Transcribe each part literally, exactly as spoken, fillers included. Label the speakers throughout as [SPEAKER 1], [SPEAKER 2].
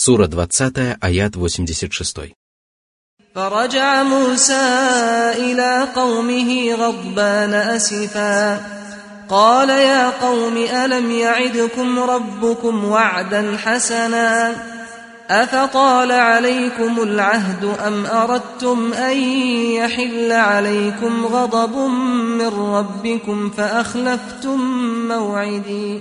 [SPEAKER 1] Сура двадцатая, аят восемьдесят шесть.
[SPEAKER 2] فرجع موسى إلى قومه غضبان أسفا قال يا قوم ألم يعدكم ربكم وعدا حسنا أفطال عليكم العهد أم أردتم أن يحل عليكم غضب من ربكم فأخلفتم موعدي.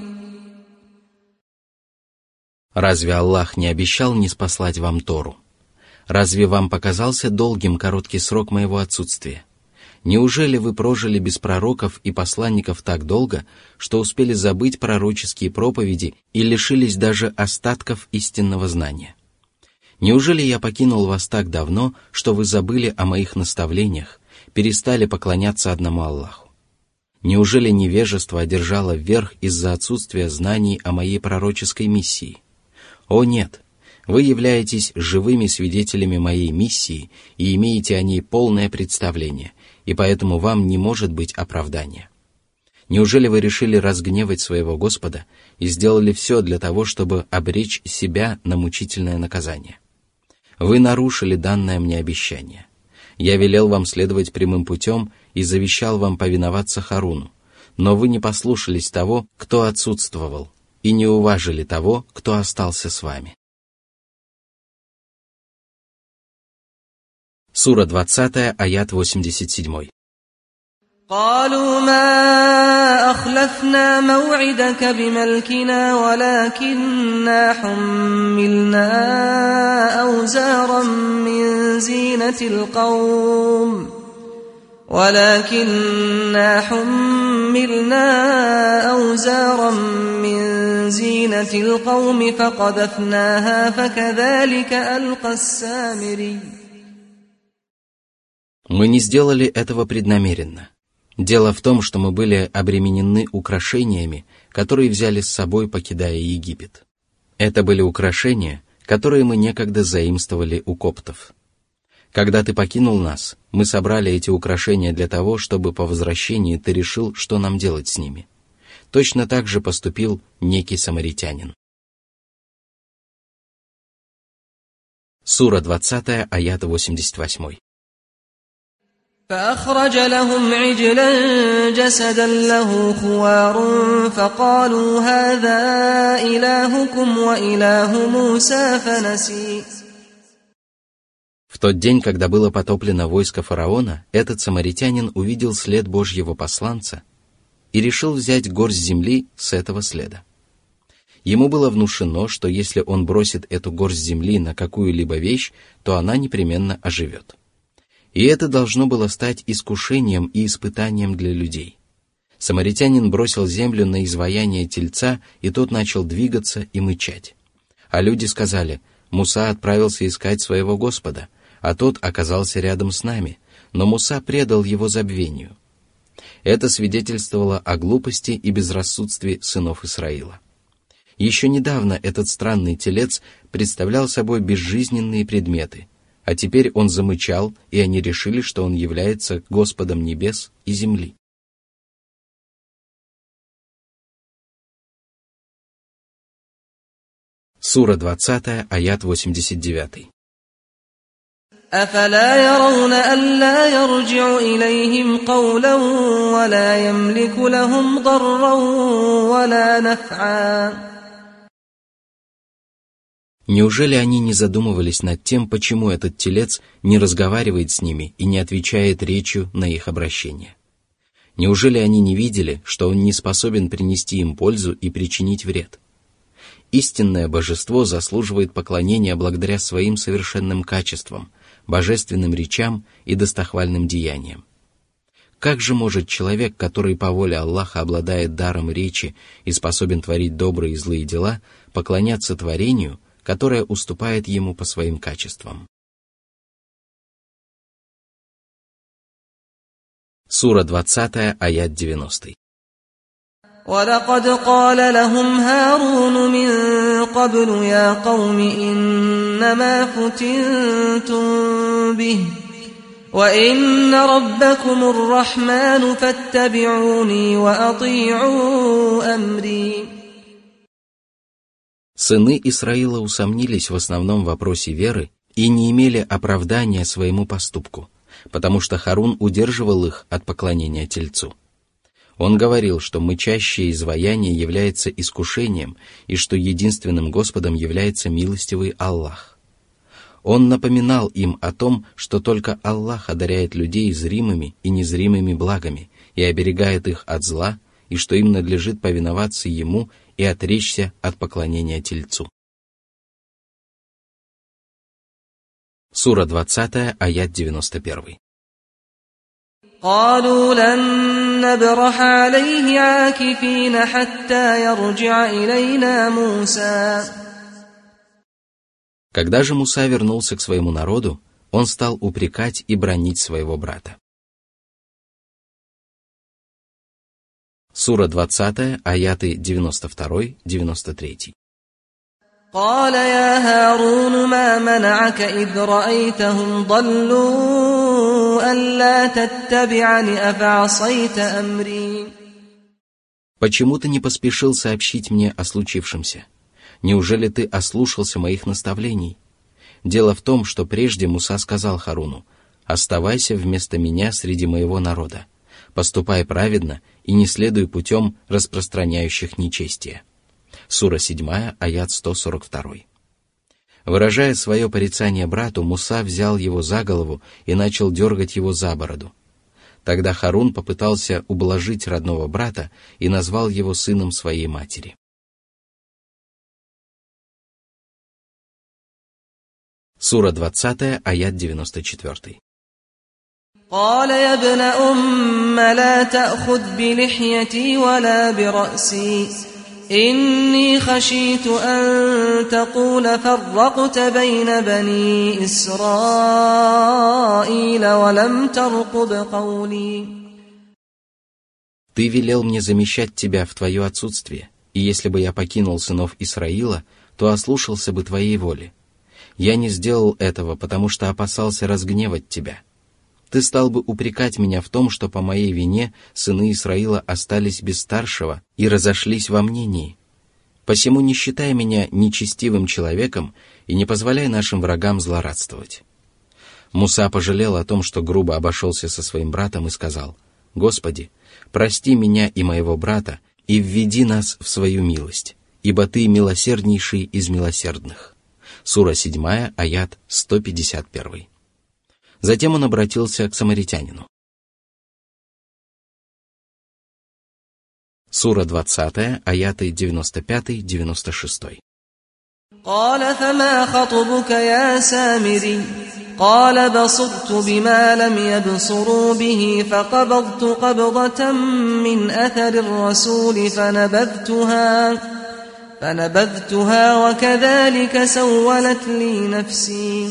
[SPEAKER 1] Разве Аллах не обещал ниспослать вам Тору? Разве вам показался долгим короткий срок моего отсутствия? Неужели вы прожили без пророков и посланников так долго, что успели забыть пророческие проповеди и лишились даже остатков истинного знания? Неужели я покинул вас так давно, что вы забыли о моих наставлениях, перестали поклоняться одному Аллаху? Неужели невежество одержало верх из-за отсутствия знаний о моей пророческой миссии? О нет! Вы являетесь живыми свидетелями моей миссии и имеете о ней полное представление, и поэтому вам не может быть оправдания. Неужели вы решили разгневать своего Господа и сделали все для того, чтобы обречь себя на мучительное наказание? Вы нарушили данное мне обещание. Я велел вам следовать прямым путем и завещал вам повиноваться Харуну, но вы не послушались того, кто отсутствовал, и не уважили того, кто остался с вами. Сура двадцатая, аят восемьдесят семь.
[SPEAKER 2] قالوا ما أخلفنا موعدك بملكنا ولكننا حملنا أوزارا من زينة القوم ولكننا حملنا أوزارا من زينة القوم فقذفناها فكذلك ألقى السامري.
[SPEAKER 1] Мы не сделали этого преднамеренно. Дело в том, что мы были обременены украшениями, которые взяли с собой, покидая Египет. Это были украшения, которые мы некогда заимствовали у коптов. Когда ты покинул нас, мы собрали эти украшения для того, чтобы по возвращении ты решил, что нам делать с ними. Точно так же поступил некий самаритянин. Сура двадцатая, аят восемьдесят восемь.
[SPEAKER 2] فأخرج لهم عجلا جسدا له خوار فقالوا هذا إلهكم وإله موسى فنسي.
[SPEAKER 1] В тот день, когда было потоплено войско фараона, этот самаритянин увидел след Божьего посланца и решил взять горсть земли с этого следа. Ему было внушено, что если он бросит эту горсть земли на какую-либо вещь, то она непременно оживет. И это должно было стать искушением и испытанием для людей. Самаритянин бросил землю на изваяние тельца, и тот начал двигаться и мычать. А люди сказали: «Муса отправился искать своего Господа, а тот оказался рядом с нами, но Муса предал его забвению». Это свидетельствовало о глупости и безрассудстве сынов Исраила. Еще недавно этот странный телец представлял собой безжизненные предметы, а теперь он замычал, и они решили, что он является Господом небес и земли. Сура двадцатая, аят восемьдесят девять.
[SPEAKER 2] أفلا يرون ألا يرجع إليهم قولا ولا يملك لهم ضرا ولا نفعا.
[SPEAKER 1] Неужели они не задумывались над тем, почему этот телец не разговаривает с ними и не отвечает речью на их обращение? Неужели они не видели, что он не способен принести им пользу и причинить вред? Истинное божество заслуживает поклонения благодаря своим совершенным качествам, божественным речам и достохвальным деяниям. Как же может человек, который по воле Аллаха обладает даром речи и способен творить добрые и злые дела, поклоняться творению, которое уступает ему по своим качествам? Сура двадцатая, аят девяностый.
[SPEAKER 2] ولقد قال لهم هارون من قبل يا قوم إنما فتنتم به وإن ربكم الرحمن فاتبعوني وأطيعوا أمري.
[SPEAKER 1] Сыны Исраила усомнились в основном вопросе веры и не имели оправдания своему поступку, потому что Харун удерживал их от поклонения Тельцу. Он говорил, что мычащее изваяние является искушением и что единственным Господом является милостивый Аллах. Он напоминал им о том, что только Аллах одаряет людей зримыми и незримыми благами и оберегает их от зла, и что им надлежит повиноваться Ему и отречься от поклонения Тельцу. Сура двадцатая, аят девяносто один.
[SPEAKER 2] قالوا لن نبرح عليه عاكفين حتى يرجع إلينا موسى.
[SPEAKER 1] Когда же Муса вернулся к своему народу, он стал упрекать и бранить своего брата. Сура двадцатая, аяты девяносто два — девяносто три.
[SPEAKER 2] قال يا هارون ما منعك إذ رأيتهم ضلوا ألا تتبعني أفعصيت أمري.
[SPEAKER 1] Почему ты не поспешил сообщить мне о случившемся? Неужели ты ослушался моих наставлений? Дело в том, что прежде Муса сказал Харуну: «Оставайся вместо меня среди моего народа, поступай праведно и не следуй путем распространяющих нечестие». Сура седьмая, аят сто сорок два. Выражая свое порицание брату, Муса взял его за голову и начал дергать его за бороду. Тогда Харун попытался ублажить родного брата и назвал его сыном своей матери. Сура двадцатая, аят девяносто четыре.
[SPEAKER 2] قال يا ابن أم لا تأخذ بلحيتي ولا برأسي إني خشيت أن تقول فرقت بين بني إسرائيل ولم ترقب قولي.
[SPEAKER 1] Ты велел мне замещать тебя в твое отсутствие, и если бы я покинул сынов Исраила, то ослушался бы твоей воли. Я не сделал этого, потому что опасался разгневать тебя. Ты стал бы упрекать меня в том, что по моей вине сыны Исраила остались без старшего и разошлись во мнении. Посему не считай меня нечестивым человеком и не позволяй нашим врагам злорадствовать». Муса пожалел о том, что грубо обошелся со своим братом, и сказал: «Господи, прости меня и моего брата и введи нас в свою милость, ибо Ты милосерднейший из милосердных». Сура седьмая, аят сто пятьдесят один. Затем он обратился к самаритянину. Сура двадцатая, аяты девяносто пять — девяносто шесть.
[SPEAKER 2] قال فما خطبك يا سامري قال بصرت بما لم يبصروا به فقبضت قبضة من أثر الرسول فنبذتها فنبذتها وكذلك سولت لي نفسي.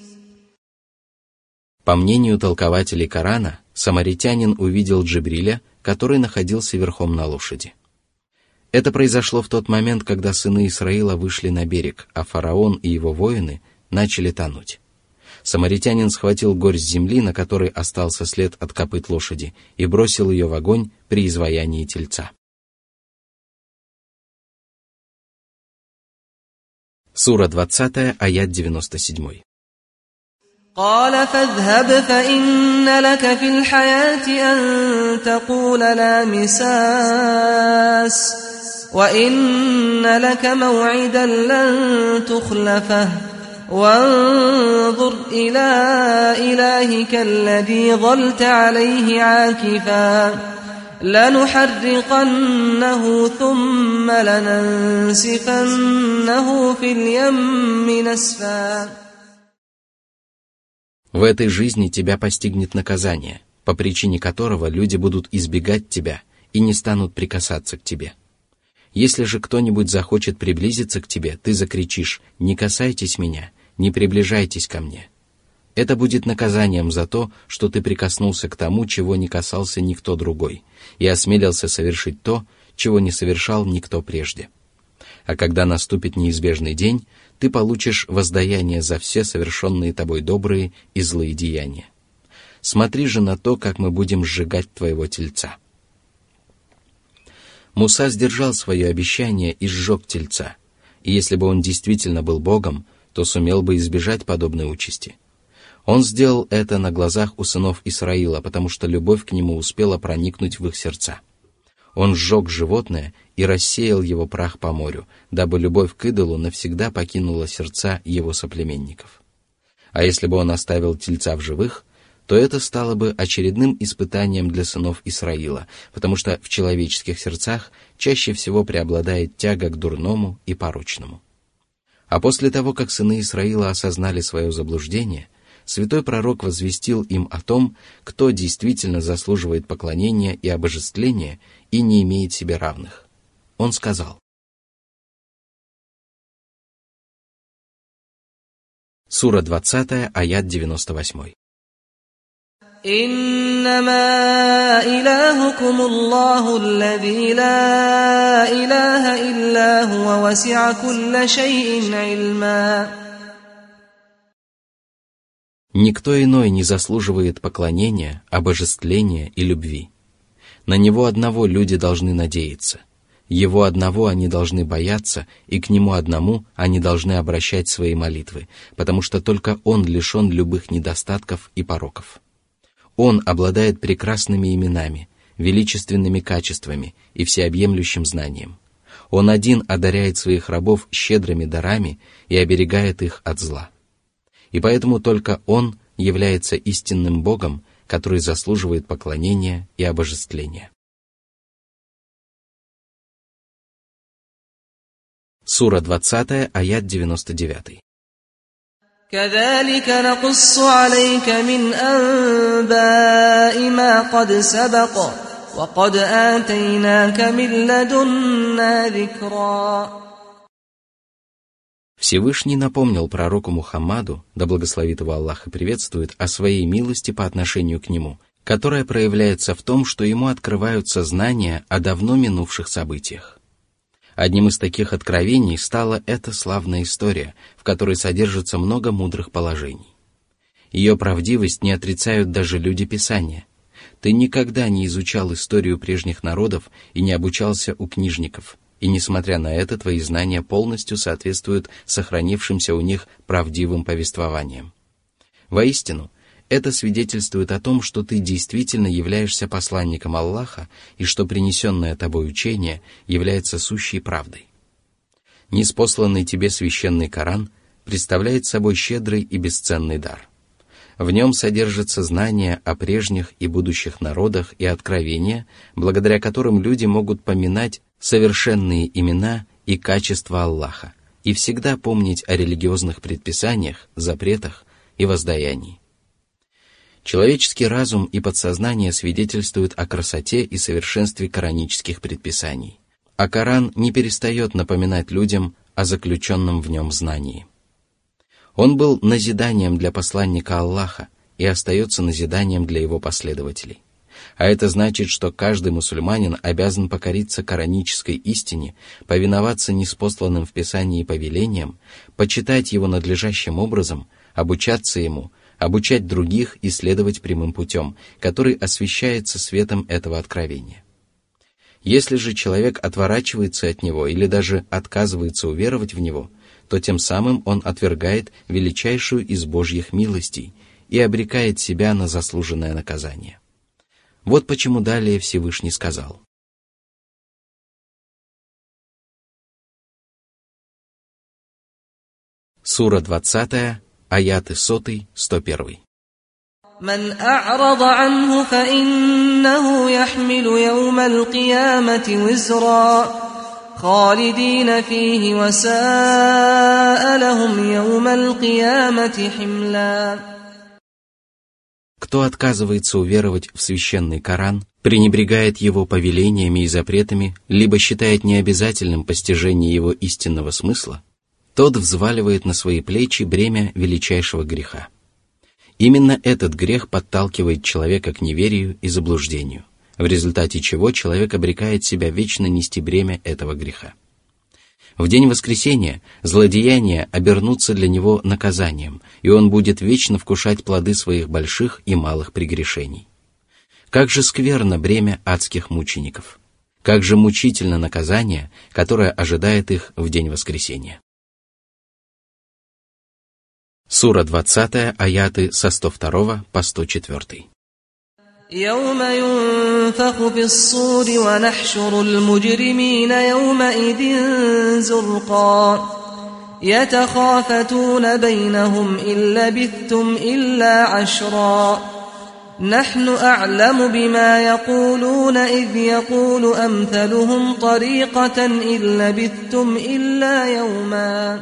[SPEAKER 1] По мнению толкователей Корана, самаритянин увидел Джибриля, который находился верхом на лошади. Это произошло в тот момент, когда сыны Исраила вышли на берег, а фараон и его воины начали тонуть. Самаритянин схватил горсть земли, на которой остался след от копыт лошади, и бросил ее в огонь при изваянии тельца. Сура двадцатая, аят девяносто семь.
[SPEAKER 2] قال فاذهب فإن لك في الحياة أن تقول لا مساس وإن لك موعدا لن تخلفه وانظر إلى إلهك الذي ظلت عليه عاكفا لنحرقنه ثم لننسفنه في اليم نسفا.
[SPEAKER 1] В этой жизни тебя постигнет наказание, по причине которого люди будут избегать тебя и не станут прикасаться к тебе. Если же кто-нибудь захочет приблизиться к тебе, ты закричишь: «Не касайтесь меня, не приближайтесь ко мне». Это будет наказанием за то, что ты прикоснулся к тому, чего не касался никто другой, и осмелился совершить то, чего не совершал никто прежде. А когда наступит неизбежный день, ты получишь воздаяние за все совершенные тобой добрые и злые деяния. Смотри же на то, как мы будем сжигать твоего тельца». Муса сдержал свое обещание и сжег тельца, И если бы он действительно был Богом, то сумел бы избежать подобной участи. Он сделал это на глазах у сынов Исраила, потому что любовь к нему успела проникнуть в их сердца. Он сжег животное и рассеял его прах по морю, дабы любовь к идолу навсегда покинула сердца его соплеменников. А если бы он оставил тельца в живых, то это стало бы очередным испытанием для сынов Исраила, потому что в человеческих сердцах чаще всего преобладает тяга к дурному и порочному. А после того, как сыны Исраила осознали свое заблуждение, святой пророк возвестил им о том, кто действительно заслуживает поклонения и обожествления и не имеет себе равных. Он сказал: Сура двадцатая, аят девяносто восемь.
[SPEAKER 2] «Иннама илахукум Аллаху аллази ла илаха илля хуа васи'а кулля шай'ин илма».
[SPEAKER 1] Никто иной не заслуживает поклонения, обожествления и любви. На Него одного люди должны надеяться. Его одного они должны бояться, и к Нему одному они должны обращать свои молитвы, потому что только Он лишен любых недостатков и пороков. Он обладает прекрасными именами, величественными качествами и всеобъемлющим знанием. Он один одаряет своих рабов щедрыми дарами и оберегает их от зла. И поэтому только Он является истинным Богом, который заслуживает поклонения и обожествления. Сура двадцатая, аят девяносто девятый.
[SPEAKER 2] كذلك نقص عليك من أنباء ما قد سبق وقد آتيناك من لدنا ذكرا.
[SPEAKER 1] Всевышний напомнил пророку Мухаммаду, да благословит его Аллах и приветствует, о своей милости по отношению к нему, которая проявляется в том, что ему открываются знания о давно минувших событиях. Одним из таких откровений стала эта славная история, в которой содержится много мудрых положений. Ее правдивость не отрицают даже люди Писания. Ты никогда не изучал историю прежних народов и не обучался у книжников, и, несмотря на это, твои знания полностью соответствуют сохранившимся у них правдивым повествованиям. Воистину, это свидетельствует о том, что ты действительно являешься посланником Аллаха и что принесенное тобой учение является сущей правдой. Ниспосланный тебе священный Коран представляет собой щедрый и бесценный дар. В нем содержится знание о прежних и будущих народах и откровения, благодаря которым люди могут поминать совершенные имена и качества Аллаха и всегда помнить о религиозных предписаниях, запретах и воздаянии. Человеческий разум и подсознание свидетельствуют о красоте и совершенстве коранических предписаний, а Коран не перестает напоминать людям о заключенном в нем знании. Он был назиданием для посланника Аллаха и остается назиданием для его последователей. А это значит, что каждый мусульманин обязан покориться коранической истине, повиноваться ниспосланным в Писании повелениям, почитать его надлежащим образом, обучаться ему, обучать других и следовать прямым путем, который освещается светом этого откровения. Если же человек отворачивается от него или даже отказывается уверовать в него, то тем самым он отвергает величайшую из Божьих милостей и обрекает себя на заслуженное наказание. Вот почему далее Всевышний сказал: Сура двадцатая, аяты сотый, сто первый.
[SPEAKER 2] من أعرض عنه فإنه يحمل يوم القيامة وزرا خالدين فيه وساء لهم يوم القيامة حملا.
[SPEAKER 1] Кто отказывается уверовать в священный Коран, пренебрегает его повелениями и запретами, либо считает необязательным постижение его истинного смысла, тот взваливает на свои плечи бремя величайшего греха. Именно этот грех подталкивает человека к неверию и заблуждению, в результате чего человек обрекает себя вечно нести бремя этого греха. В день воскресения злодеяния обернутся для него наказанием, и он будет вечно вкушать плоды своих больших и малых прегрешений. Как же скверно бремя адских мучеников! Как же мучительно наказание, которое ожидает их в день воскресения. Сура двадцатая, аяты со сто второго по сто четвёртый.
[SPEAKER 2] يوم ينفخ في الصور ونحشر المجرمين يومئذ زرقا يتخافتون بينهم إن لبثتم إلا عشرا نحن أعلم بما يقولون إذ يقول أمثلهم طريقة إن لبثتم إلا يوما.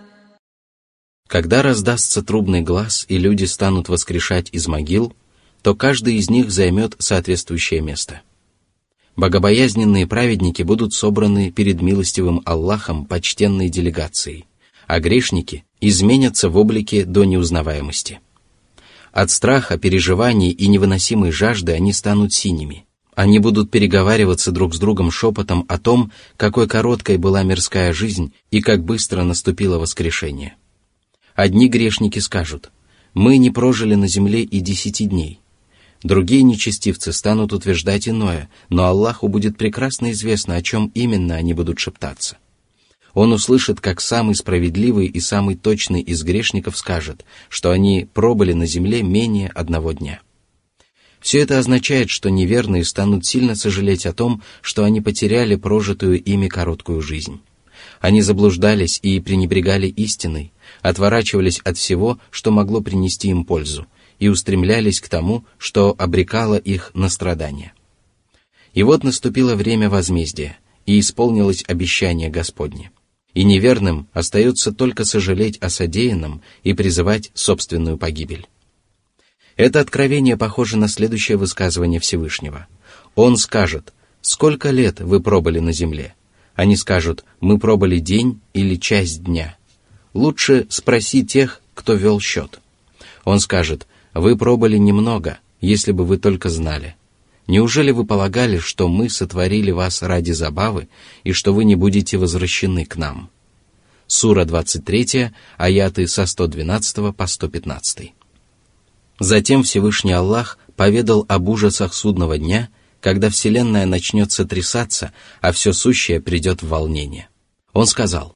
[SPEAKER 1] Когда раздастся трубный глас и люди станут воскрешать из могил, то каждый из них займет соответствующее место. Богобоязненные праведники будут собраны перед милостивым Аллахом почтенной делегацией, а грешники изменятся в облике до неузнаваемости. От страха, переживаний и невыносимой жажды они станут синими. Они будут переговариваться друг с другом шепотом о том, какой короткой была мирская жизнь и как быстро наступило воскрешение. Одни грешники скажут: «Мы не прожили на земле и десяти дней». Другие нечестивцы станут утверждать иное, но Аллаху будет прекрасно известно, о чем именно они будут шептаться. Он услышит, как самый справедливый и самый точный из грешников скажет, что они пробыли на земле менее одного дня. Все это означает, что неверные станут сильно сожалеть о том, что они потеряли прожитую ими короткую жизнь. Они заблуждались и пренебрегали истиной, отворачивались от всего, что могло принести им пользу, и устремлялись к тому, что обрекало их на страдания. И вот наступило время возмездия, и исполнилось обещание Господне. И неверным остается только сожалеть о содеянном и призывать собственную погибель. Это откровение похоже на следующее высказывание Всевышнего. Он скажет: «Сколько лет вы пробыли на земле?» Они скажут: «Мы пробыли день или часть дня». Лучше спроси тех, кто вел счет. Он скажет: «Вы пробыли немного, если бы вы только знали. Неужели вы полагали, что мы сотворили вас ради забавы и что вы не будете возвращены к нам?» Сура двадцать третья, аяты со сто двенадцатого по сто пятнадцатый. Затем Всевышний Аллах поведал об ужасах судного дня, когда вселенная начнет сотрясаться, а все сущее придет в волнение. Он сказал.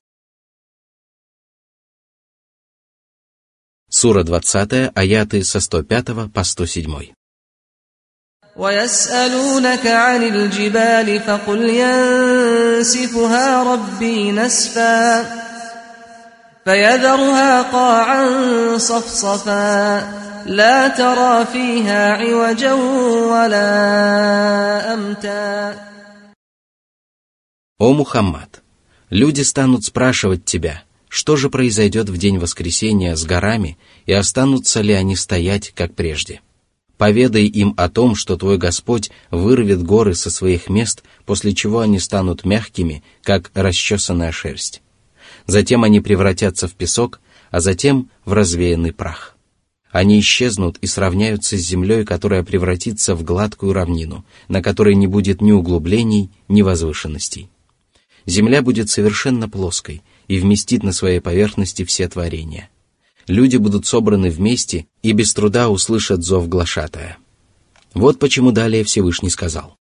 [SPEAKER 1] Сура двадцатая, аяты со сто пятого по сто седьмой.
[SPEAKER 2] وَيَسْأَلُونَكَ عَنِ الْجِبَالِ فَقُلْ يَنسِفُهَا رَبِّي نَسْفًا فَيَذَرُهَا قَاعًا صَفْصَفًا لَا تَرَى فِيهَا عِوَجًا وَلَا أَمْتًا.
[SPEAKER 1] О Мухаммад, люди станут спрашивать тебя, что же произойдет в день воскресения с горами и останутся ли они стоять, как прежде. Поведай им о том, что твой Господь вырвет горы со своих мест, после чего они станут мягкими, как расчесанная шерсть. Затем они превратятся в песок, а затем в развеянный прах. Они исчезнут и сравняются с землей, которая превратится в гладкую равнину, на которой не будет ни углублений, ни возвышенностей. Земля будет совершенно плоской и вместит на своей поверхности все творения. Люди будут собраны вместе и без труда услышат зов глашатая. Вот почему далее Всевышний сказал.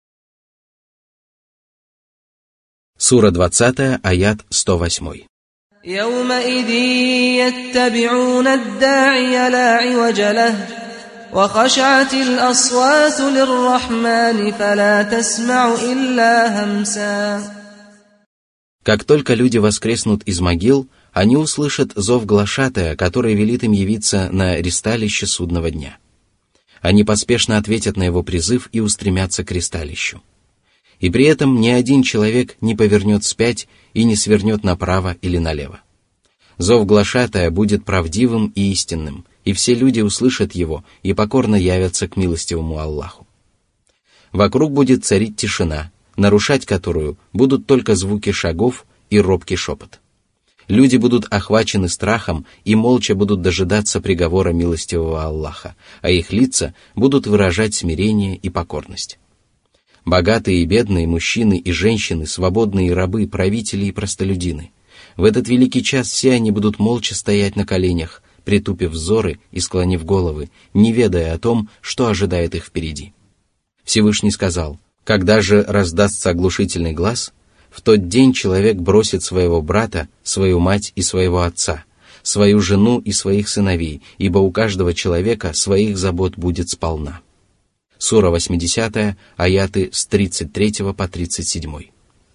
[SPEAKER 1] Сура двадцатая, аят сто восемь.
[SPEAKER 2] يَوْمَئِذٍ يَتَّبِعُونَ الدَّاعِيَ لَا عِوَجَ لَهُ وَخَشَعَتِ الْأَصْوَاتُ لِلرَّحْمَنِ فَلَا تَسْمَعُ إِلَّا هَمْسًا.
[SPEAKER 1] Как только люди воскреснут из могил, они услышат зов глашатая, который велит им явиться на ристалище судного дня. Они поспешно ответят на его призыв и устремятся к ристалищу. И при этом ни один человек не повернет вспять и не свернет направо или налево. Зов глашатая будет правдивым и истинным, и все люди услышат его и покорно явятся к милостивому Аллаху. Вокруг будет царить тишина, нарушать которую будут только звуки шагов и робкий шепот. Люди будут охвачены страхом и молча будут дожидаться приговора милостивого Аллаха, а их лица будут выражать смирение и покорность. Богатые и бедные, мужчины и женщины, свободные и рабы, правители и простолюдины. В этот великий час все они будут молча стоять на коленях, притупив взоры и склонив головы, не ведая о том, что ожидает их впереди. Всевышний сказал: Когда же раздастся оглушительный глас, в тот день человек бросит своего брата, свою мать и своего отца, свою жену и своих сыновей, ибо у каждого человека своих забот будет сполна. Сура восьмидесятая, аяты с тридцать третьего по тридцать седьмой.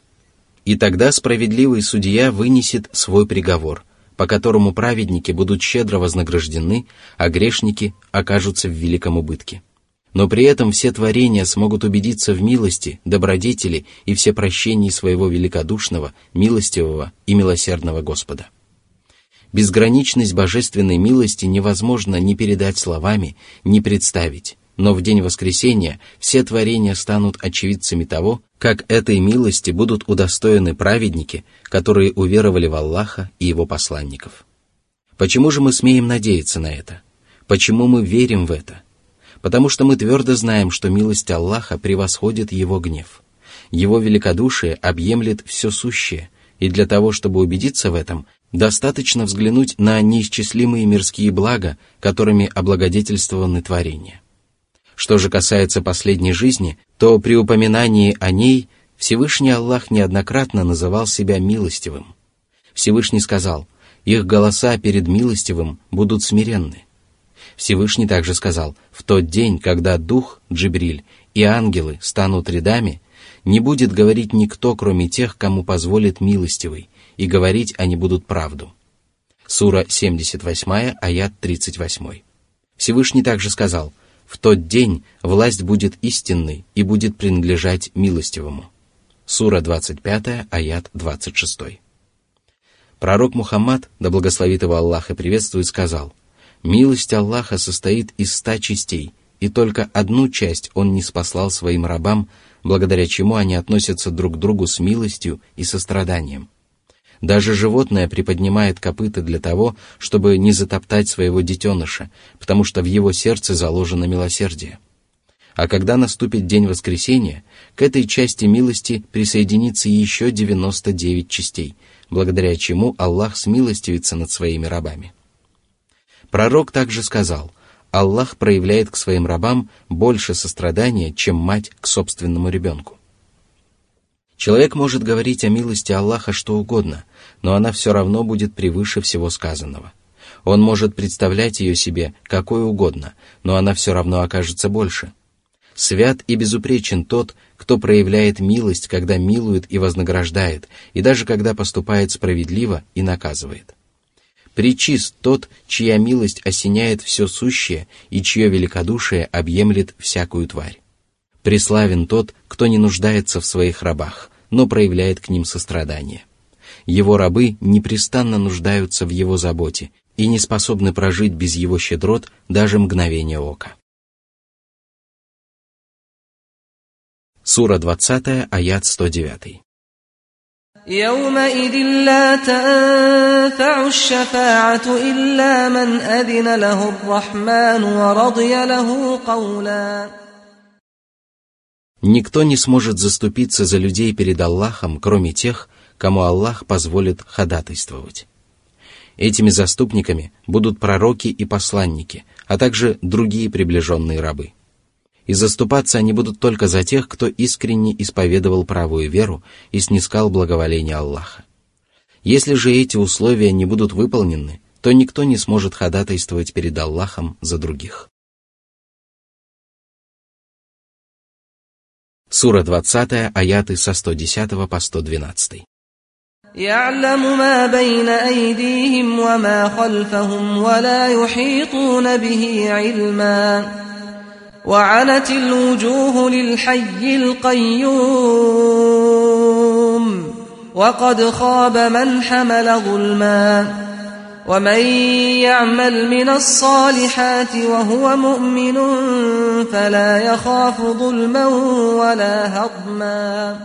[SPEAKER 1] И тогда справедливый судья вынесет свой приговор, по которому праведники будут щедро вознаграждены, а грешники окажутся в великом убытке. Но при этом все творения смогут убедиться в милости, добродетели и всепрощении своего великодушного, милостивого и милосердного Господа. Безграничность божественной милости невозможно ни передать словами, ни представить, но в день воскресения все творения станут очевидцами того, как этой милости будут удостоены праведники, которые уверовали в Аллаха и Его посланников. Почему же мы смеем надеяться на это? Почему мы верим в это? Потому что мы твердо знаем, что милость Аллаха превосходит Его гнев. Его великодушие объемлет все сущее, и для того, чтобы убедиться в этом, достаточно взглянуть на неисчислимые мирские блага, которыми облагодетельствованы творения. Что же касается последней жизни, то при упоминании о ней Всевышний Аллах неоднократно называл себя милостивым. Всевышний сказал: «Их голоса перед милостивым будут смиренны». Всевышний также сказал: «В тот день, когда Дух, Джибриль, и ангелы станут рядами, не будет говорить никто, кроме тех, кому позволит милостивый, и говорить они будут правду». Сура семьдесят восьмая, аят тридцать восемь. Всевышний также сказал: «В тот день власть будет истинной и будет принадлежать милостивому». Сура двадцать пятая, аят двадцать шесть. Пророк Мухаммад, да благословит его Аллах и приветствует, сказал: «Милость Аллаха состоит из ста частей, и только одну часть Он не спаслал своим рабам, благодаря чему они относятся друг к другу с милостью и состраданием. Даже животное приподнимает копыта для того, чтобы не затоптать своего детеныша, потому что в его сердце заложено милосердие. А когда наступит день воскресения, к этой части милости присоединится еще девяносто девять частей, благодаря чему Аллах смилостивится над своими рабами». Пророк также сказал: «Аллах проявляет к своим рабам больше сострадания, чем мать к собственному ребенку». Человек может говорить о милости Аллаха что угодно, но она все равно будет превыше всего сказанного. Он может представлять ее себе какой угодно, но она все равно окажется больше. Свят и безупречен тот, кто проявляет милость, когда милует и вознаграждает, и даже когда поступает справедливо и наказывает. Пречист тот, чья милость осеняет все сущее и чье великодушие объемлет всякую тварь. Преславен тот, кто не нуждается в своих рабах, но проявляет к ним сострадание. Его рабы непрестанно нуждаются в его заботе и не способны прожить без его щедрот даже мгновение ока. Сура двадцатая, аят сто девять.
[SPEAKER 2] يومئذ لا تنفع الشفاعة إلا من أذن له الرحمن ورضي له قولا.
[SPEAKER 1] Никто не сможет заступиться за людей перед Аллахом, кроме тех, кому Аллах позволит ходатайствовать. Этими заступниками будут пророки и посланники, а также другие приближенные рабы. И заступаться они будут только за тех, кто искренне исповедовал правую веру и снискал благоволение Аллаха. Если же эти условия не будут выполнены, то никто не сможет ходатайствовать перед Аллахом за других. Сура двадцатая, аяты со сто десятого по сто двенадцатый.
[SPEAKER 2] يعلم ما بين أيديهم وما خلفهم ولا يحيطون به علما وعنت الوجوه للحي القيوم وقد خاب من حمل ظلما ومن يعمل من الصالحات وهو مؤمن فلا يخاف ظلما ولا هضما.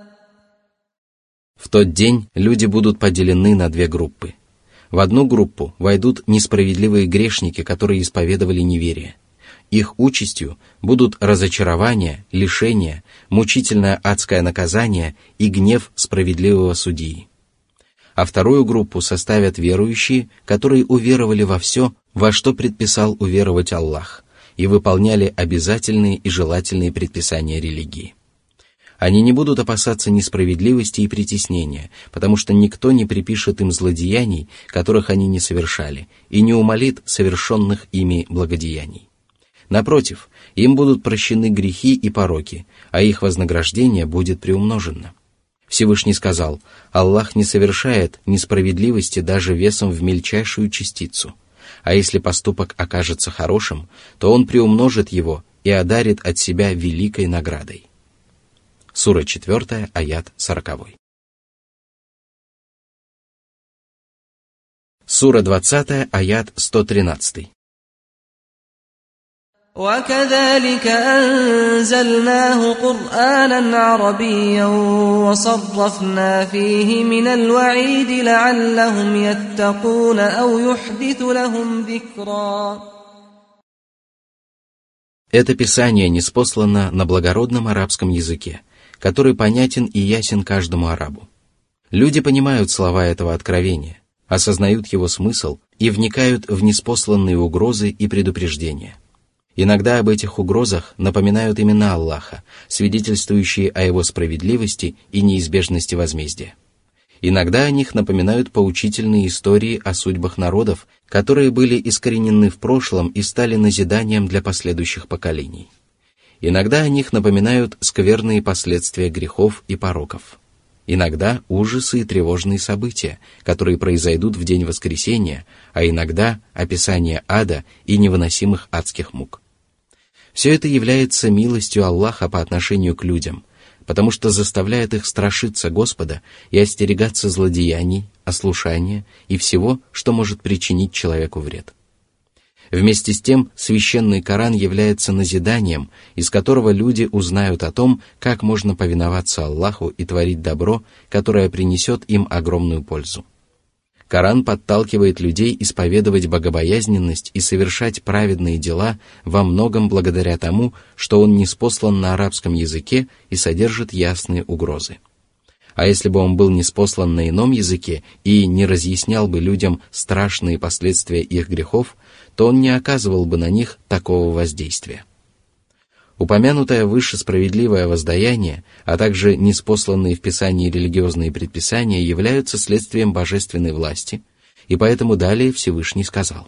[SPEAKER 1] В тот день люди будут поделены на две группы. В одну группу войдут несправедливые грешники, которые исповедовали неверие. Их участью будут разочарование, лишение, мучительное адское наказание и гнев справедливого судьи. А вторую группу составят верующие, которые уверовали во все, во что предписал уверовать Аллах, и выполняли обязательные и желательные предписания религии. Они не будут опасаться несправедливости и притеснения, потому что никто не припишет им злодеяний, которых они не совершали, и не умалит совершенных ими благодеяний. Напротив, им будут прощены грехи и пороки, а их вознаграждение будет приумножено. Всевышний сказал: «Аллах не совершает несправедливости даже весом в мельчайшую частицу, а если поступок окажется хорошим, то Он приумножит его и одарит от себя великой наградой». Сура четвёртая, аят сороковой. Сура двадцатая, аят сто тринадцатый.
[SPEAKER 2] وَكَذَلِكَ أَنزَلْنَاهُ قُرْآنًا عَرَبِيًّا وَصَرَّفْنَا فِيهِ مِنَ الْوَعِيدِ لَعَلَّهُمْ يَتَّقُونَ أَوْ يُحْدِثُ لَهُمْ ذِكْرًا.
[SPEAKER 1] Это Писание ниспослано на благородном арабском языке, который понятен и ясен каждому арабу. Люди понимают слова этого откровения, осознают его смысл и вникают в ниспосланные угрозы и предупреждения. Иногда об этих угрозах напоминают имена Аллаха, свидетельствующие о Его справедливости и неизбежности возмездия. Иногда о них напоминают поучительные истории о судьбах народов, которые были искоренены в прошлом и стали назиданием для последующих поколений. Иногда о них напоминают скверные последствия грехов и пороков. Иногда ужасы и тревожные события, которые произойдут в день воскресения, а иногда описание ада и невыносимых адских мук. Все это является милостью Аллаха по отношению к людям, потому что заставляет их страшиться Господа и остерегаться злодеяний, ослушания и всего, что может причинить человеку вред. Вместе с тем, священный Коран является назиданием, из которого люди узнают о том, как можно повиноваться Аллаху и творить добро, которое принесет им огромную пользу. Коран подталкивает людей исповедовать богобоязненность и совершать праведные дела во многом благодаря тому, что он ниспослан на арабском языке и содержит ясные угрозы. А если бы он был ниспослан на ином языке и не разъяснял бы людям страшные последствия их грехов, то он не оказывал бы на них такого воздействия. Упомянутое выше справедливое воздаяние, а также ниспосланные в Писании религиозные предписания являются следствием божественной власти, и поэтому далее Всевышний сказал: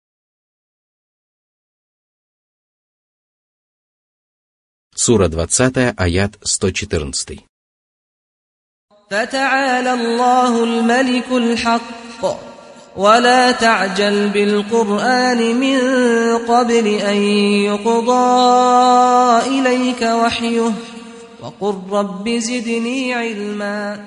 [SPEAKER 1] Сура двадцатая, аят сто четырнадцатый.
[SPEAKER 2] فَتَعَالَى اللَّهُ الْمَلِكُ الْحَقُّ وَلَا تَعْجَلْ بِالْقُرْآنِ مِنْ قَبْلِ أَنْ يُقْضَى إِلَيْكَ وَحْيُهُ وَقُلْ رَبِّ زِدْنِي عِلْمًا.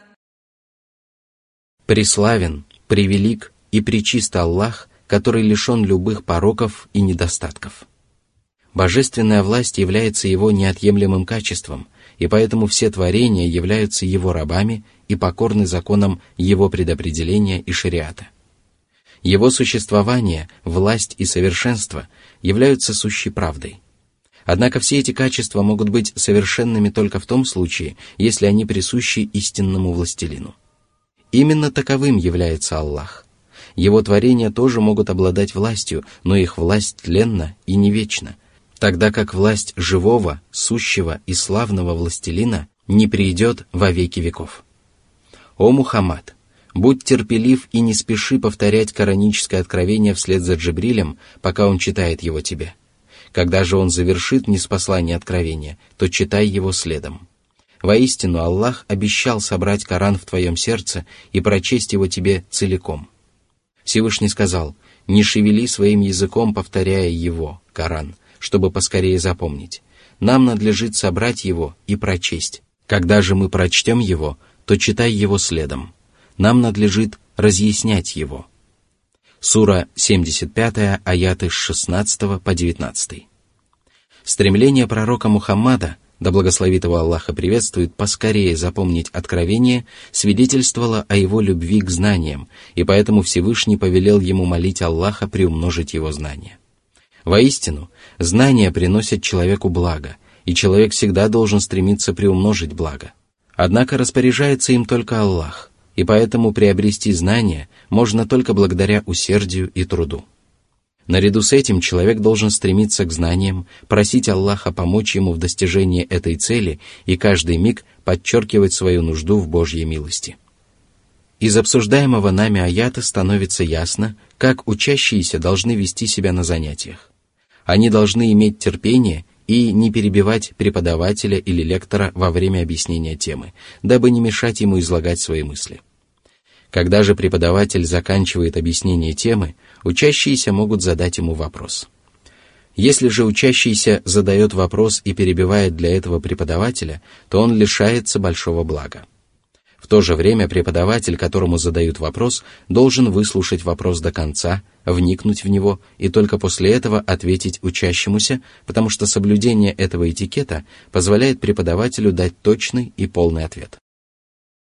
[SPEAKER 1] Преславен, превелик и пречист Аллах, который лишен любых пороков и недостатков. Божественная власть является Его неотъемлемым качеством, и поэтому все творения являются Его рабами и покорны законам Его предопределения и шариата. Его существование, власть и совершенство являются сущей правдой. Однако все эти качества могут быть совершенными только в том случае, если они присущи истинному властелину. Именно таковым является Аллах. Его творения тоже могут обладать властью, но их власть тленна и не вечна, тогда как власть живого, сущего и славного властелина не придет во веки веков. О Мухаммад, будь терпелив и не спеши повторять кораническое откровение вслед за Джибрилем, пока он читает его тебе. Когда же он завершит ниспослание откровения, то читай его следом. Воистину, Аллах обещал собрать Коран в твоем сердце и прочесть его тебе целиком. Всевышний сказал: «Не шевели своим языком, повторяя его, Коран, чтобы поскорее запомнить. Нам надлежит собрать его и прочесть. Когда же мы прочтем его, то читай его следом. Нам надлежит разъяснять его». Сура семьдесят пятая, аяты с шестнадцатого по девятнадцатый. Стремление пророка Мухаммада, да благословит его Аллах и приветствует, поскорее запомнить откровение, свидетельствовало о его любви к знаниям, и поэтому Всевышний повелел ему молить Аллаха приумножить его знания. Воистину, знания приносят человеку благо, и человек всегда должен стремиться приумножить благо. Однако распоряжается им только Аллах, и поэтому приобрести знания можно только благодаря усердию и труду. Наряду с этим человек должен стремиться к знаниям, просить Аллаха помочь ему в достижении этой цели и каждый миг подчеркивать свою нужду в Божьей милости. Из обсуждаемого нами аята становится ясно, как учащиеся должны вести себя на занятиях. Они должны иметь терпение и не перебивать преподавателя или лектора во время объяснения темы, дабы не мешать ему излагать свои мысли. Когда же преподаватель заканчивает объяснение темы, учащиеся могут задать ему вопрос. Если же учащийся задает вопрос и перебивает для этого преподавателя, то он лишается большого блага. В то же время преподаватель, которому задают вопрос, должен выслушать вопрос до конца, вникнуть в него и только после этого ответить учащемуся, потому что соблюдение этого этикета позволяет преподавателю дать точный и полный ответ.